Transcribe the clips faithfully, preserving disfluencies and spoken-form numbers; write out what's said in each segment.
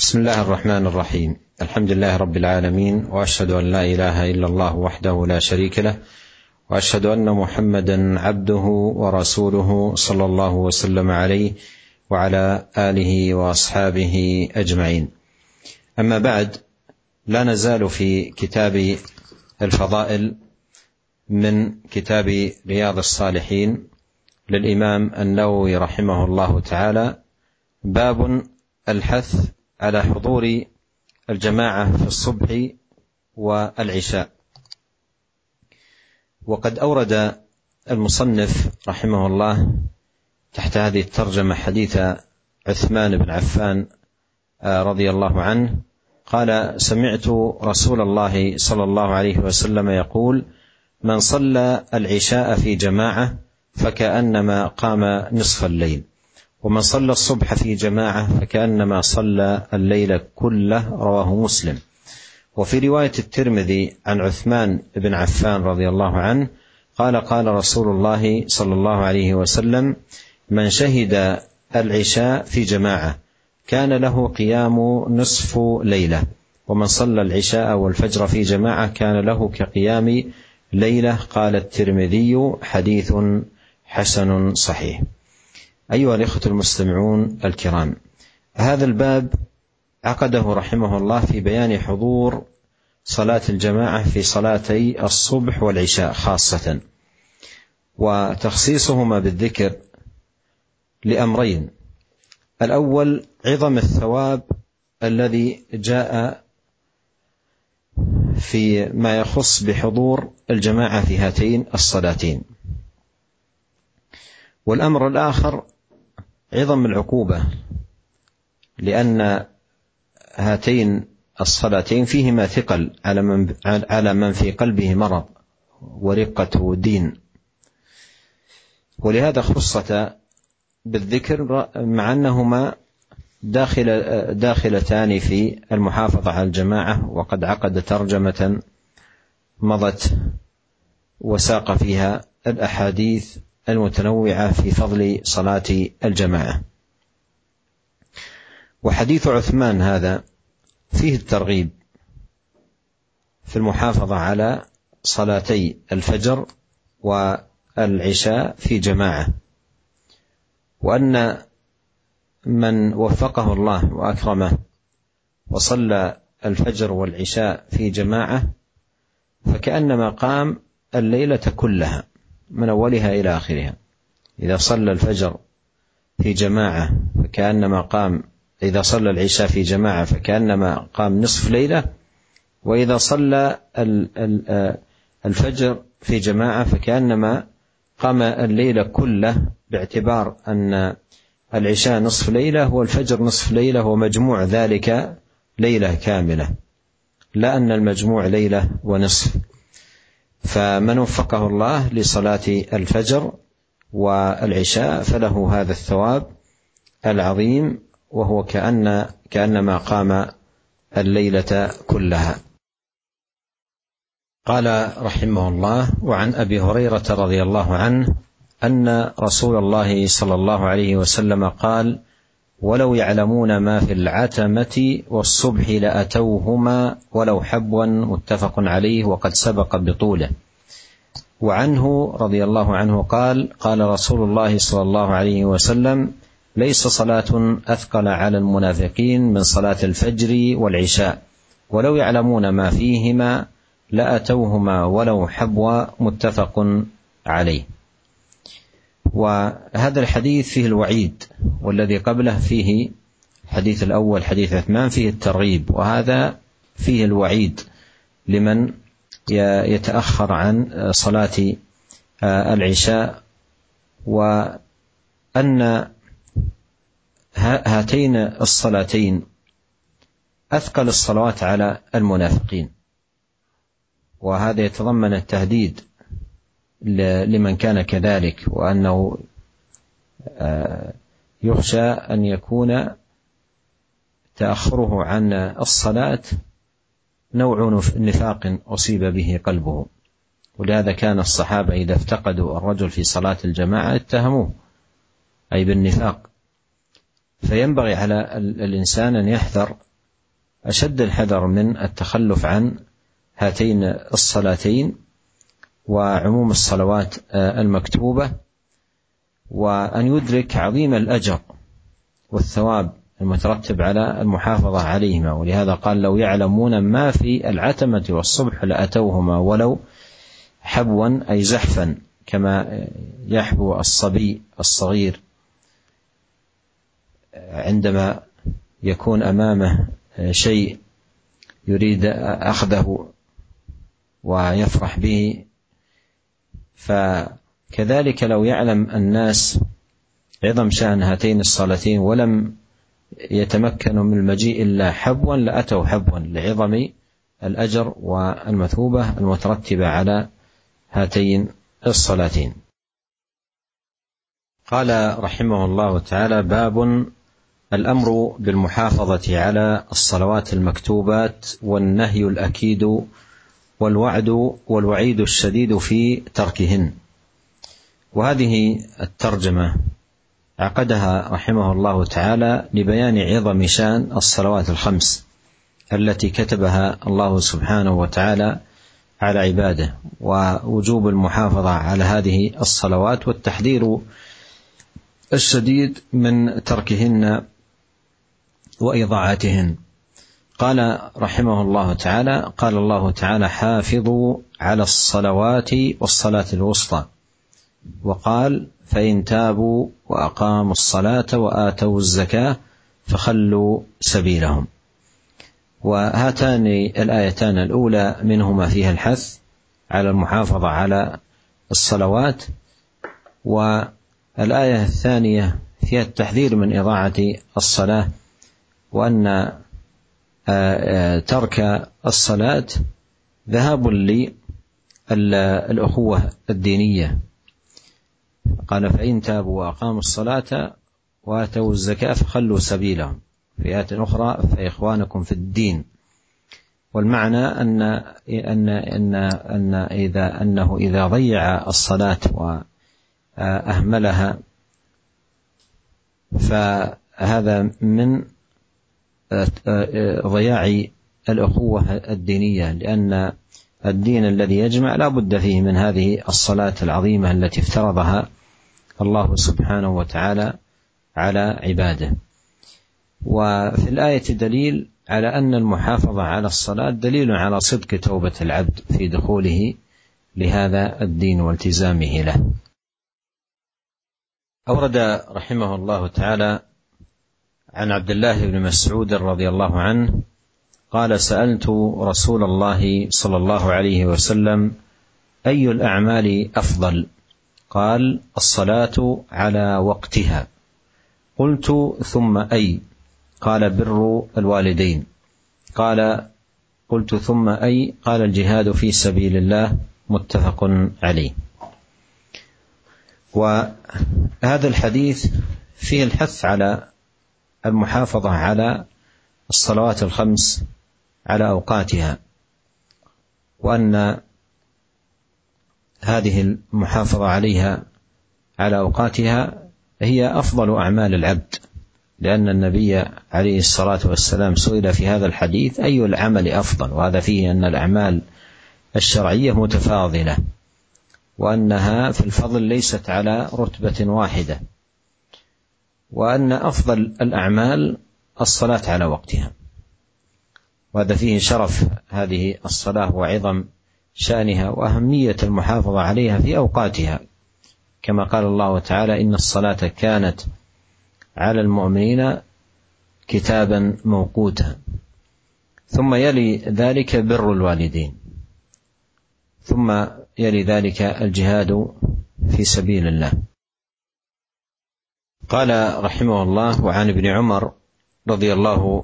بسم الله الرحمن الرحيم. الحمد لله رب العالمين، وأشهد أن لا إله إلا الله وحده لا شريك له، وأشهد أن محمدا عبده ورسوله صلى الله وسلم عليه وعلى آله وأصحابه أجمعين. أما بعد، لا نزال في كتاب الفضائل من كتاب رياض الصالحين للإمام النووي رحمه الله تعالى، باب الحث على حضور الجماعة في الصبح والعشاء. وقد أورد المصنف رحمه الله تحت هذه الترجمة حديث عثمان بن عفان رضي الله عنه قال: سمعت رسول الله صلى الله عليه وسلم يقول: من صلى العشاء في جماعة فكأنما قام نصف الليل، ومن صلى الصبح في جماعة فكأنما صلى الليل كله. رواه مسلم. وفي رواية الترمذي عن عثمان بن عفان رضي الله عنه قال: قال رسول الله صلى الله عليه وسلم: من شهد العشاء في جماعة كان له قيام نصف ليلة، ومن صلى العشاء والفجر في جماعة كان له كقيام ليلة. قال الترمذي: حديث حسن صحيح. أيها الإخوة المستمعون الكرام، هذا الباب عقده رحمه الله في بيان حضور صلاة الجماعة في صلاتي الصبح والعشاء خاصة، وتخصيصهما بالذكر لأمرين: الأول عظم الثواب الذي جاء في ما يخص بحضور الجماعة في هاتين الصلاتين، والأمر الآخر عظم العقوبة، لأن هاتين الصلاتين فيهما ثقل على من على من في قلبه مرض ورقة دين، ولهذا خصت بالذكر مع أنهما داخل داخلتان في المحافظة على الجماعة. وقد عقد ترجمة مضت وساق فيها الأحاديث المتنوعة في فضل صلاة الجماعة. وحديث عثمان هذا فيه الترغيب في المحافظة على صلاتي الفجر والعشاء في جماعة، وأن من وفقه الله وأكرمه وصلى الفجر والعشاء في جماعة فكأنما قام الليلة كلها من أولها إلى آخرها. إذا صلى الفجر في جماعة فكأنما قام إذا صلى العشاء في جماعة فكأنما قام نصف ليلة، وإذا صلى الفجر في جماعة فكأنما قام الليلة كله، باعتبار أن العشاء نصف ليلة والفجر نصف ليلة، ومجموع ذلك ليلة كاملة، لا أن المجموع ليلة ونصف. فمن وفقه الله لصلاة الفجر والعشاء فله هذا الثواب العظيم، وهو كأن كأنما قام الليلة كلها. قال رحمه الله: وعن أبي هريرة رضي الله عنه أن رسول الله صلى الله عليه وسلم قال: ولو يعلمون ما في العتمة والصبح لأتوهما ولو حبوا. متفق عليه وقد سبق بطوله. وعنه رضي الله عنه قال: قال رسول الله صلى الله عليه وسلم: ليس صلاة أثقل على المنافقين من صلاة الفجر والعشاء، ولو يعلمون ما فيهما لأتوهما ولو حبوا. متفق عليه. وهذا الحديث فيه الوعيد، والذي قبله فيه حديث الأول حديث عثمان فيه الترغيب، وهذا فيه الوعيد لمن يتأخر عن صلاة العشاء، وأن هاتين الصلاتين أثقل الصلوات على المنافقين، وهذا يتضمن التهديد لمن كان كذلك، وأنه يخشى أن يكون تأخره عن الصلاة نوع نفاق أصيب به قلبه. ولهذا كان الصحابة إذا افتقدوا الرجل في صلاة الجماعة اتهموه أي بالنفاق. فينبغي على الإنسان أن يحذر أشد الحذر من التخلف عن هاتين الصلاتين وعموم الصلوات المكتوبة، وأن يدرك عظيم الأجر والثواب المترتب على المحافظة عليهما. ولهذا قال: لو يعلمون ما في العتمة والصبح لأتوهما ولو حبوا أي زحفا، كما يحبو الصبي الصغير عندما يكون أمامه شيء يريد أخذه ويفرح به. فكذلك لو يعلم الناس عظم شأن هاتين الصلاتين ولم يتمكنوا من المجيء إلا حبوا لأتوا حبوا، لعظم الأجر والمثوبة المترتبة على هاتين الصلاتين. قال رحمه الله تعالى: باب الأمر بالمحافظة على الصلوات المكتوبات والنهي الأكيد والوعد والوعيد الشديد في تركهن. وهذه الترجمة عقدها رحمه الله تعالى لبيان عظم شأن الصلوات الخمس التي كتبها الله سبحانه وتعالى على عباده، ووجوب المحافظة على هذه الصلوات والتحذير الشديد من تركهن وإضاعتهن. قال رحمه الله تعالى: قال الله تعالى: حافظوا على الصلوات والصلاة الوسطى. وقال: فإن تابوا وأقاموا الصلاة وآتوا الزكاة فخلوا سبيلهم. وهاتان الآيتان الأولى منهما فيها الحث على المحافظة على الصلوات، والآية الثانية فيها التحذير من إضاعة الصلاة، وأن ترك الصلاة ذهاب للأخوة الدينية. قال: فإن تابوا وأقاموا الصلاة وآتوا الزكاة فخلوا سبيلهم. في آية أخرى: فإخوانكم في الدين. والمعنى أن أن أن أن إذا أنه إذا ضيع الصلاة وأهملها فهذا من ضياع الأخوة الدينية، لأن الدين الذي يجمع لا بد فيه من هذه الصلاة العظيمة التي افترضها الله سبحانه وتعالى على عباده. وفي الآية دليل على أن المحافظة على الصلاة دليل على صدق توبة العبد في دخوله لهذا الدين والتزامه له. أورد رحمه الله تعالى عن عبد الله بن مسعود رضي الله عنه قال: سألت رسول الله صلى الله عليه وسلم: أي الأعمال أفضل؟ قال: الصلاة على وقتها. قلت: ثم أي؟ قال: بر الوالدين. قال: قلت: ثم أي؟ قال: الجهاد في سبيل الله. متفق عليه. وهذا الحديث فيه الحث على المحافظة على الصلوات الخمس على أوقاتها، وأن هذه المحافظة عليها على أوقاتها هي أفضل أعمال العبد، لأن النبي عليه الصلاة والسلام سئل في هذا الحديث: أي العمل أفضل؟ وهذا فيه أن الأعمال الشرعية متفاضلة، وأنها في الفضل ليست على رتبة واحدة، وأن أفضل الأعمال الصلاة على وقتها. وهذا فيه شرف هذه الصلاة وعظم شأنها وأهمية المحافظة عليها في أوقاتها، كما قال الله تعالى: إن الصلاة كانت على المؤمنين كتابا موقوتا. ثم يلي ذلك بر الوالدين، ثم يلي ذلك الجهاد في سبيل الله. قال رحمه الله: وعن ابن عمر رضي الله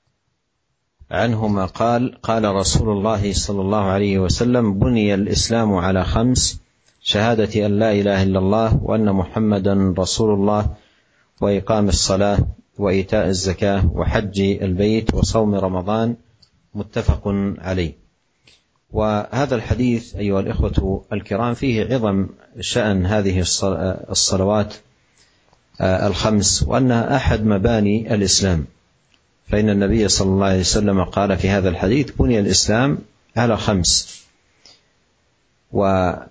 عنهما قال: قال رسول الله صلى الله عليه وسلم: بني الإسلام على خمس: شهادة أن لا إله إلا الله وأن محمدا رسول الله، وإقام الصلاة، وإيتاء الزكاة، وحج البيت، وصوم رمضان. متفق عليه. وهذا الحديث أيها الإخوة الكرام فيه عظم شأن هذه الصلوات الخمس، وأنها أحد مباني الإسلام، فإن النبي صلى الله عليه وسلم قال في هذا الحديث: بني الإسلام على خمس. وهذا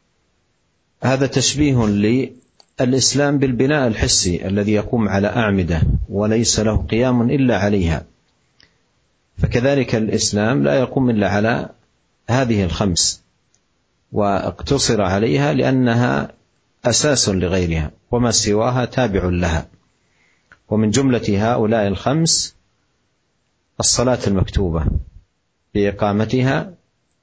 تشبيه للإسلام بالبناء الحسي الذي يقوم على أعمدة وليس له قيام إلا عليها، فكذلك الإسلام لا يقوم إلا على هذه الخمس، واقتصر عليها لأنها أساس لغيرها وما سواها تابع لها. ومن جملة هؤلاء الخمس الصلاة المكتوبة بإقامتها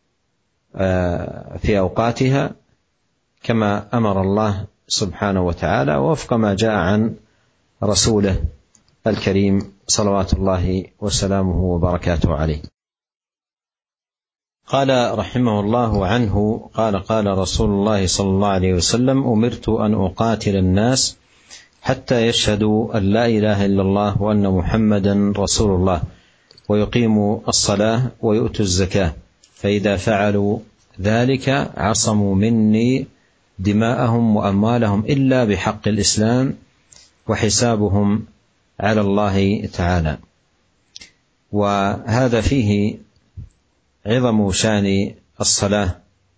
في أوقاتها كما أمر الله سبحانه وتعالى وفق ما جاء عن رسوله الكريم صلوات الله وسلامه وبركاته عليه. قال رحمه الله عنه قال: قال رسول الله صلى الله عليه وسلم: أمرت أن أقاتل الناس حتى يشهدوا أن لا إله إلا الله وأن محمدا رسول الله ويقيموا الصلاة ويؤتوا الزكاة، فإذا فعلوا ذلك عصموا مني دماءهم وأموالهم إلا بحق الإسلام وحسابهم على الله تعالى. وهذا فيه عظم شان الصلاة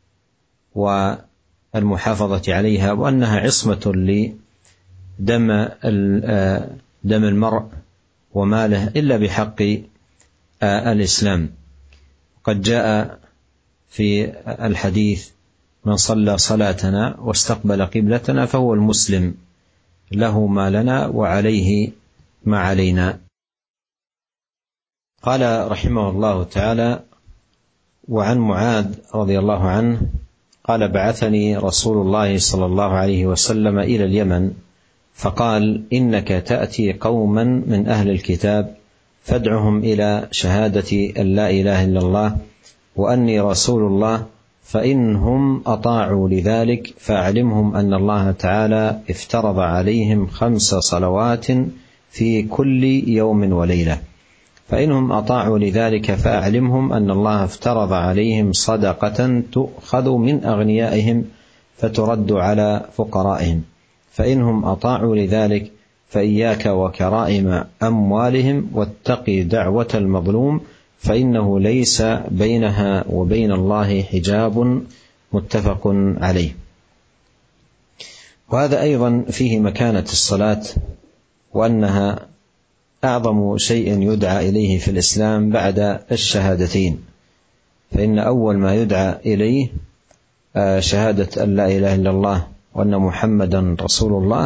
والمحافظة عليها، وأنها عصمة لدم دم المرء وماله إلا بحق الإسلام. قد جاء في الحديث: من صلى صلاتنا واستقبل قبلتنا فهو المسلم، له ما لنا وعليه ما علينا. قال رحمه الله تعالى: وعن معاذ رضي الله عنه قال: بعثني رسول الله صلى الله عليه وسلم إلى اليمن فقال: إنك تأتي قوما من أهل الكتاب فادعهم إلى شهادة أن لا إله إلا الله وأني رسول الله، فإنهم أطاعوا لذلك فأعلمهم أن الله تعالى افترض عليهم خمس صلوات في كل يوم وليلة، فإنهم أطاعوا لذلك فأعلمهم أن الله افترض عليهم صدقة تؤخذ من أغنيائهم فترد على فقرائهم، فإنهم أطاعوا لذلك فإياك وكرائم أموالهم واتقي دعوة المظلوم فإنه ليس بينها وبين الله حجاب، متفق عليه. وهذا أيضا فيه مكانة الصلاة، وأنها أعظم شيء يدعى إليه في الإسلام بعد الشهادتين، فإن أول ما يدعى إليه شهادة أن لا إله إلا الله وأن محمدا رسول الله،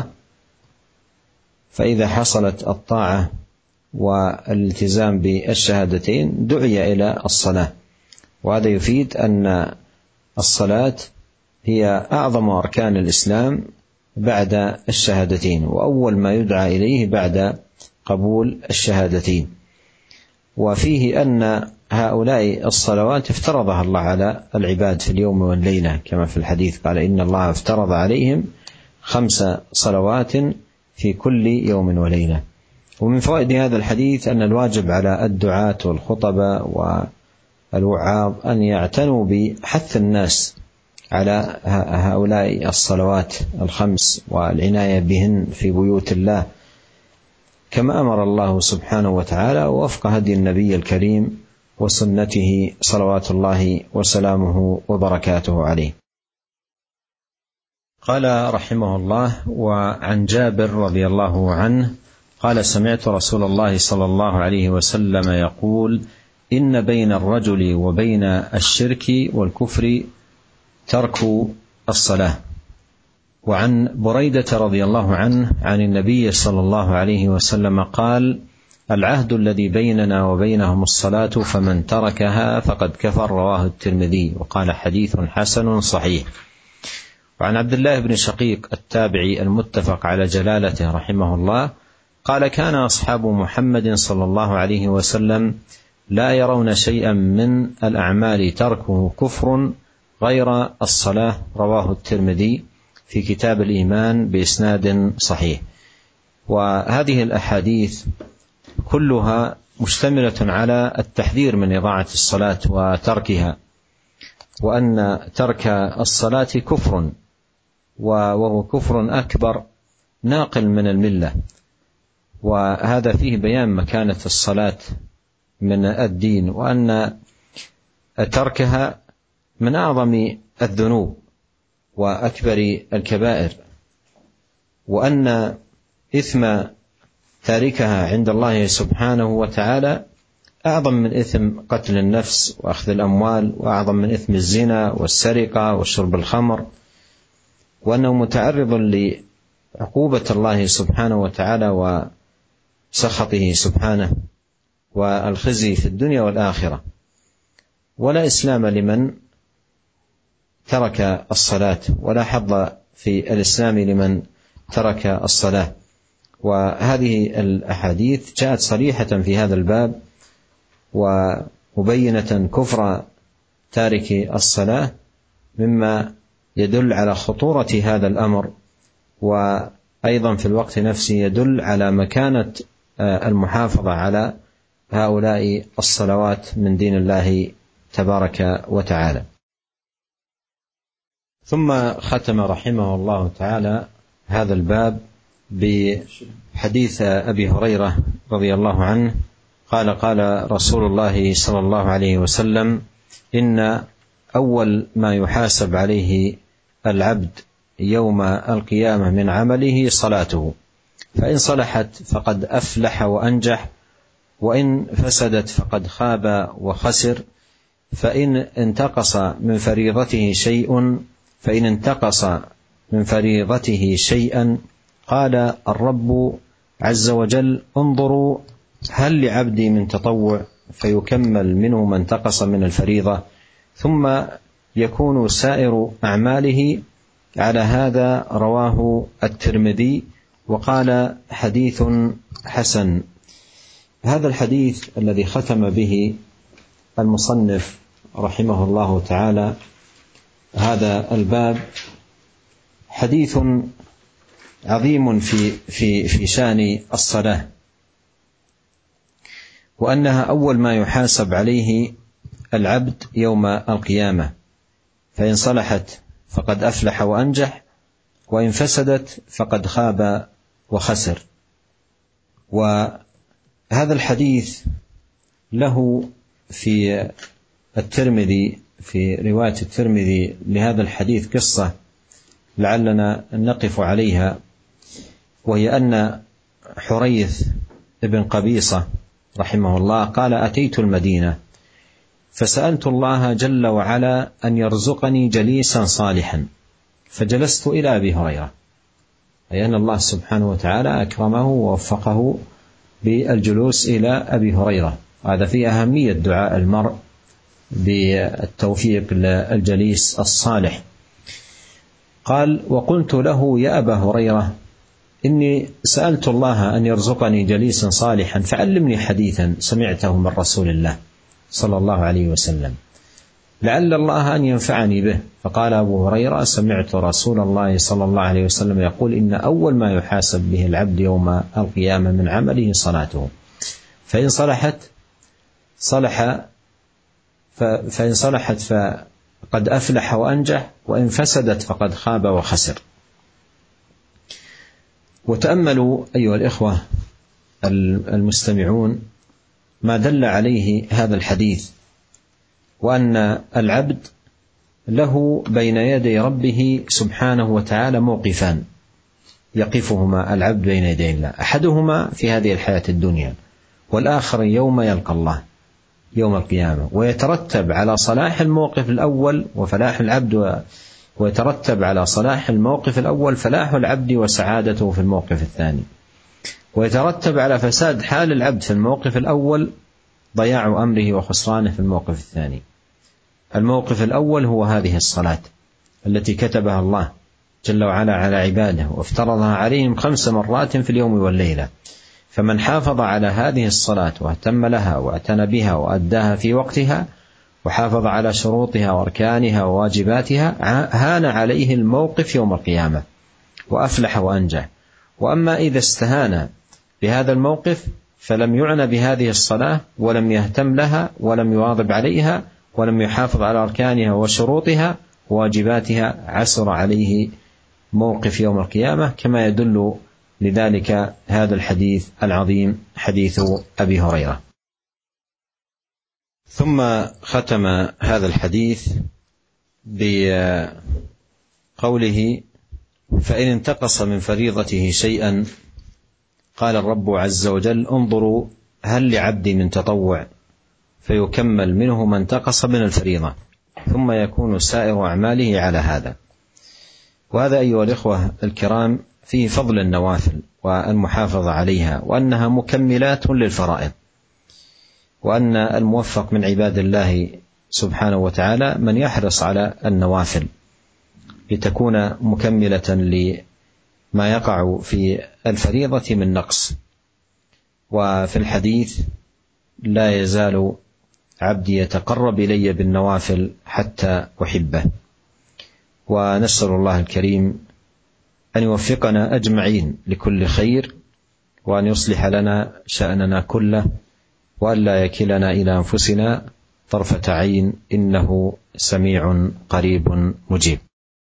فإذا حصلت الطاعة والالتزام بالشهادتين دعي إلى الصلاة. وهذا يفيد أن الصلاة هي أعظم أركان الإسلام بعد الشهادتين، وأول ما يدعى إليه بعد قبول الشهادتين. وفيه أن هؤلاء الصلوات افترضها الله على العباد في اليوم والليلة كما في الحديث، قال: إن الله افترض عليهم خمس صلوات في كل يوم وليلة. ومن فوائد هذا الحديث أن الواجب على الدعاة والخطباء والوعاظ أن يعتنوا بحث الناس على هؤلاء الصلوات الخمس والعناية بهن في بيوت الله كما أمر الله سبحانه وتعالى ووفق هدي النبي الكريم وسنته صلوات الله وسلامه وبركاته عليه. قال رحمه الله: وعن جابر رضي الله عنه قال: سمعت رسول الله صلى الله عليه وسلم يقول: إن بين الرجل وبين الشرك والكفر ترك الصلاة. وعن بريدة رضي الله عنه عن النبي صلى الله عليه وسلم قال: العهد الذي بيننا وبينهم الصلاة فمن تركها فقد كفر، رواه الترمذي، وقال: حديث حسن صحيح. وعن عبد الله بن شقيق التابعي المتفق على جلالته رحمه الله قال: كان أصحاب محمد صلى الله عليه وسلم لا يرون شيئا من الأعمال تركه كفر غير الصلاة، رواه الترمذي في كتاب الإيمان بإسناد صحيح. وهذه الأحاديث كلها مشتملة على التحذير من إضاعة الصلاة وتركها، وأن ترك الصلاة كفر، وهو كفر أكبر ناقل من الملة، وهذا فيه بيان مكانة الصلاة من الدين، وأن تركها من أعظم الذنوب وأكبر الكبائر، وأن إثم تاركها عند الله سبحانه وتعالى أعظم من إثم قتل النفس وأخذ الأموال، وأعظم من إثم الزنا والسرقة وشرب الخمر، وأنه متعرض لعقوبة الله سبحانه وتعالى وسخطه سبحانه والخزي في الدنيا والآخرة. ولا إسلام لمن ترك الصلاة، ولا حظ في الإسلام لمن ترك الصلاة. وهذه الأحاديث جاءت صريحة في هذا الباب ومبينة كفر تارك الصلاة، مما يدل على خطورة هذا الأمر، وأيضا في الوقت نفسه يدل على مكانة المحافظة على هؤلاء الصلوات من دين الله تبارك وتعالى. ثم ختم رحمه الله تعالى هذا الباب بحديث أبي هريرة رضي الله عنه قال: قال رسول الله صلى الله عليه وسلم: إن أول ما يحاسب عليه العبد يوم القيامة من عمله صلاته، فإن صلحت فقد أفلح وأنجح، وإن فسدت فقد خاب وخسر. فإن انتقص من فريضته شيء فإن انتقص من فريضته شيئا قال الرب عز وجل: انظروا هل لعبدي من تطوع فيكمل منه ما انتقص من الفريضة، ثم يكون سائر أعماله على هذا. رواه الترمذي وقال: حديث حسن. هذا الحديث الذي ختم به المصنف رحمه الله تعالى هذا الباب حديث عظيم في في في شأن الصلاة، وأنها أول ما يحاسب عليه العبد يوم القيامة، فإن صلحت فقد أفلح وأنجح، وإن فسدت فقد خاب وخسر. وهذا الحديث له في الترمذي في رواية الترمذي لهذا الحديث قصة لعلنا نقف عليها، وهي أن حريث ابن قبيصة رحمه الله قال: أتيت المدينة فسألت الله جل وعلا أن يرزقني جليسا صالحا، فجلست إلى أبي هريرة، أي أن الله سبحانه وتعالى أكرمه ووفقه بالجلوس إلى أبي هريرة. هذا في أهمية دعاء المرء بالتوفيق للجليس الصالح. قال: وقلت له: يا أبا هريرة، إني سألت الله أن يرزقني جليسا صالحا، فعلمني حديثا سمعته من رسول الله صلى الله عليه وسلم لعل الله أن ينفعني به. فقال أبو هريرة: سمعت رسول الله صلى الله عليه وسلم يقول: إن أول ما يحاسب به العبد يوم القيامة من عمله صلاته، فإن صلحت صلح فإن صلحت فقد أفلح وأنجح، وإن فسدت فقد خاب وخسر. وتأملوا أيها الإخوة المستمعون ما دل عليه هذا الحديث، وأن العبد له بين يدي ربه سبحانه وتعالى موقفان يقفهما العبد بين يدي الله، أحدهما في هذه الحياة الدنيا، والآخر يوم يلقى الله يوم القيامة. ويترتب على صلاح الموقف الأول وفلاح العبد، ويترتب على صلاح الموقف الأول فلاح العبد وسعادته في الموقف الثاني، ويترتب على فساد حال العبد في الموقف الأول ضياع أمره وخسرانه في الموقف الثاني. الموقف الأول هو هذه الصلاة التي كتبها الله جل وعلا على عباده وافترضها عليهم خمس مرات في اليوم والليلة، فمن حافظ على هذه الصلاة واهتم لها واعتنى بها وأداها في وقتها وحافظ على شروطها وأركانها وواجباتها هان عليه الموقف يوم القيامة وأفلح وأنجح. وأما إذا استهان بهذا الموقف فلم يعنى بهذه الصلاة ولم يهتم لها ولم يواظب عليها ولم يحافظ على أركانها وشروطها وواجباتها، عسر عليه موقف يوم القيامة، كما يدل لذلك هذا الحديث العظيم حديث أبي هريرة. ثم ختم هذا الحديث بقوله: فإن انتقص من فريضته شيئا قال الرب عز وجل: انظروا هل لعبدي من تطوع فيكمل منه ما انتقص من الفريضة، ثم يكون سائر أعماله على هذا. وهذا أيها الإخوة الكرام فيه فضل النوافل والمحافظة عليها، وأنها مكملات للفرائض، وأن الموفق من عباد الله سبحانه وتعالى من يحرص على النوافل لتكون مكملة لما يقع في الفريضة من نقص. وفي الحديث: لا يزال عبدي يتقرب إلي بالنوافل حتى أحبه. ونسأل الله الكريم أن يوفقنا أجمعين لكل خير، وأن يصلح لنا شأننا كله، وأن لا يكلنا إلى أنفسنا طرفة عين، إنه سميع قريب مجيب.